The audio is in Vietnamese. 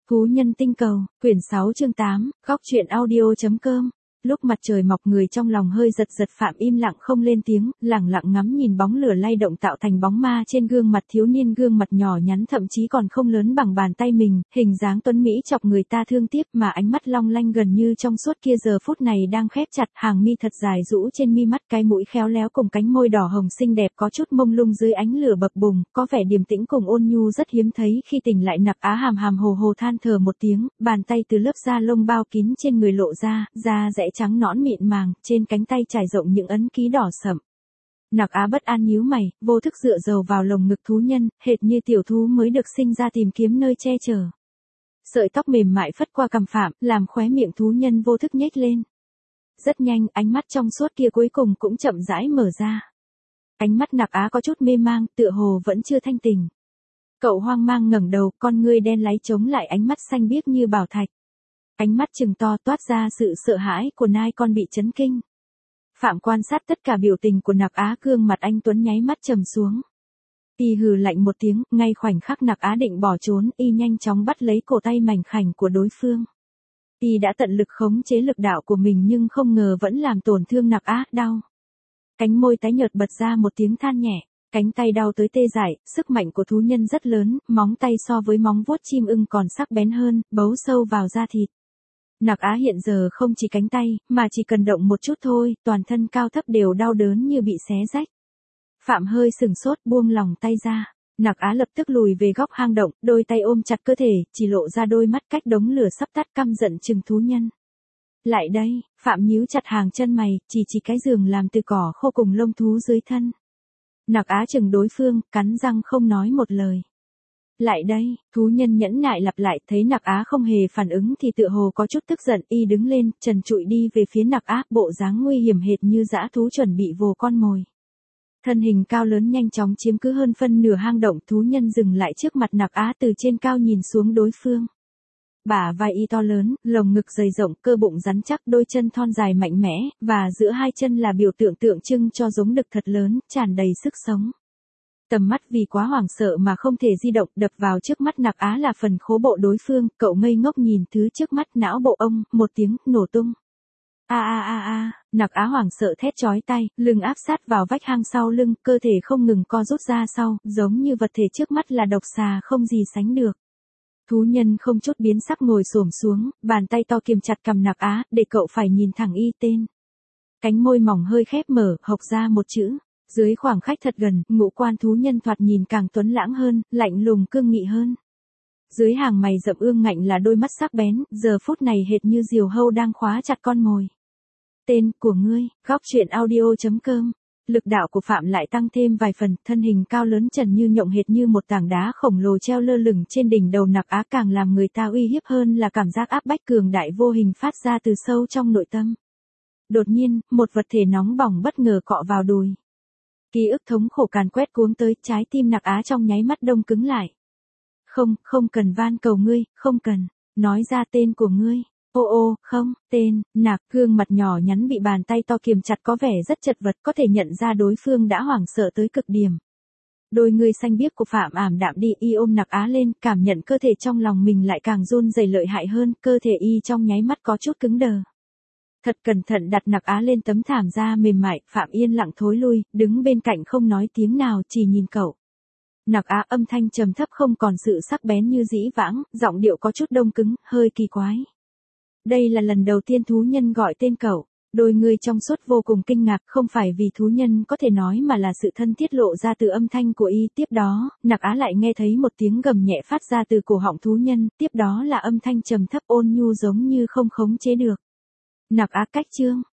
Thú nhân tinh cầu, quyển 6 chương 8, góc truyện audio.com. Lúc mặt trời mọc người trong lòng hơi giật giật, Phạm im lặng không lên tiếng, lẳng lặng ngắm nhìn bóng lửa lay động tạo thành bóng ma trên gương mặt thiếu niên, gương mặt nhỏ nhắn thậm chí còn không lớn bằng bàn tay mình, hình dáng tuấn mỹ chọc người ta thương tiếc, mà ánh mắt long lanh gần như trong suốt kia giờ phút này đang khép chặt, hàng mi thật dài rũ trên mi mắt, cái mũi khéo léo cùng cánh môi đỏ hồng xinh đẹp có chút mông lung dưới ánh lửa bập bùng, có vẻ điềm tĩnh cùng ôn nhu rất hiếm thấy. Khi tỉnh lại, Nặc Á hàm hàm hồ hồ than thở một tiếng, bàn tay từ lớp da lông bao kín trên người lộ ra, da dẻ trắng nõn mịn màng, trên cánh tay trải rộng những ấn ký đỏ sậm. Nặc Á bất an nhíu mày, vô thức dựa dầu vào lồng ngực thú nhân, hệt như tiểu thú mới được sinh ra tìm kiếm nơi che chở. Sợi tóc mềm mại phất qua cằm Phạm, làm khóe miệng thú nhân vô thức nhếch lên. Rất nhanh, ánh mắt trong suốt kia cuối cùng cũng chậm rãi mở ra. Ánh mắt Nặc Á có chút mê mang, tựa hồ vẫn chưa thanh tỉnh. Cậu hoang mang ngẩng đầu, con ngươi đen láy chống lại ánh mắt xanh biếc như bảo thạch. Ánh mắt trừng to toát ra sự sợ hãi của nai con bị chấn kinh. Phạm quan sát tất cả biểu tình của Nặc Á, gương mặt anh tuấn nháy mắt trầm xuống. Y hừ lạnh một tiếng, ngay khoảnh khắc Nặc Á định bỏ trốn, Y nhanh chóng bắt lấy cổ tay mảnh khảnh của đối phương. Y đã tận lực khống chế lực đạo của mình nhưng không ngờ vẫn làm tổn thương Nặc Á, đau. Cánh môi tái nhợt bật ra một tiếng than nhẹ, cánh tay đau tới tê dại, sức mạnh của thú nhân rất lớn, móng tay so với móng vuốt chim ưng còn sắc bén hơn, bấu sâu vào da thịt. Nặc Á hiện giờ không chỉ cánh tay, mà chỉ cần động một chút thôi, toàn thân cao thấp đều đau đớn như bị xé rách. Phạm hơi sừng sốt, buông lòng tay ra. Nặc Á lập tức lùi về góc hang động, đôi tay ôm chặt cơ thể, chỉ lộ ra đôi mắt cách đống lửa sắp tắt, căm giận chừng thú nhân. Lại đây, Phạm nhíu chặt hàng chân mày, chỉ cái giường làm từ cỏ khô cùng lông thú dưới thân. Nặc Á chừng đối phương, cắn răng không nói một lời. Lại đây, thú nhân nhẫn nại lặp lại, thấy Nặc Á không hề phản ứng thì tựa hồ có chút tức giận, Y đứng lên, trần trụi đi về phía Nặc Á, bộ dáng nguy hiểm hệt như dã thú chuẩn bị vồ con mồi. Thân hình cao lớn nhanh chóng chiếm cứ hơn phân nửa hang động, thú nhân dừng lại trước mặt Nặc Á, từ trên cao nhìn xuống đối phương. Bả vai Y to lớn, lồng ngực dày rộng, cơ bụng rắn chắc, đôi chân thon dài mạnh mẽ, và giữa hai chân là biểu tượng tượng trưng cho giống đực thật lớn, tràn đầy sức sống. Tầm mắt vì quá hoảng sợ mà không thể di động, đập vào trước mắt Nặc Á là phần khố bộ đối phương, cậu ngây ngốc nhìn thứ trước mắt, não bộ ông, một tiếng, nổ tung. Nặc Á hoảng sợ thét chói tai, lưng áp sát vào vách hang sau lưng, cơ thể không ngừng co rút ra sau, giống như vật thể trước mắt là độc xà không gì sánh được. Thú nhân không chút biến sắc ngồi xổm xuống, bàn tay to kiềm chặt cằm Nặc Á, để cậu phải nhìn thẳng Y tên. Cánh môi mỏng hơi khép mở, hộc ra một chữ. Dưới khoảng cách thật gần, ngũ quan thú nhân thoạt nhìn càng tuấn lãng hơn, lạnh lùng cương nghị hơn. Dưới hàng mày rậm ương ngạnh là đôi mắt sắc bén, giờ phút này hệt như diều hâu đang khóa chặt con mồi. Tên của ngươi, góc truyện audio.com. Lực đạo của Phạm lại tăng thêm vài phần, thân hình cao lớn trần như nhộng hệt như một tảng đá khổng lồ treo lơ lửng trên đỉnh đầu Nặc Á, càng làm người ta uy hiếp hơn là cảm giác áp bách cường đại vô hình phát ra từ sâu trong nội tâm. Đột nhiên, một vật thể nóng bỏng bất ngờ cọ vào đùi. Ký ức thống khổ càn quét cuống tới, trái tim Nặc Á trong nháy mắt đông cứng lại. Không cần, van cầu ngươi, không cần, nói ra tên của ngươi. Không, tên, Nặc, gương mặt nhỏ nhắn bị bàn tay to kiềm chặt có vẻ rất chật vật, có thể nhận ra đối phương đã hoảng sợ tới cực điểm. Đôi người xanh biếc của Phạm ảm đạm đi, Y ôm Nặc Á lên, cảm nhận cơ thể trong lòng mình lại càng run rẩy lợi hại hơn, cơ thể Y trong nháy mắt có chút cứng đờ. Thật cẩn thận đặt Nặc Á lên tấm thảm da mềm mại, Phạm yên lặng thối lui, đứng bên cạnh không nói tiếng nào, chỉ nhìn cậu. Nặc Á âm thanh trầm thấp không còn sự sắc bén như dĩ vãng, giọng điệu có chút đông cứng, hơi kỳ quái. Đây là lần đầu tiên thú nhân gọi tên cậu, đôi người trong suốt vô cùng kinh ngạc, không phải vì thú nhân có thể nói mà là sự thân thiết lộ ra từ âm thanh của Y. Tiếp đó, Nặc Á lại nghe thấy một tiếng gầm nhẹ phát ra từ cổ họng thú nhân, tiếp đó là âm thanh trầm thấp ôn nhu giống như không khống chế được. Nặc Á cách chương,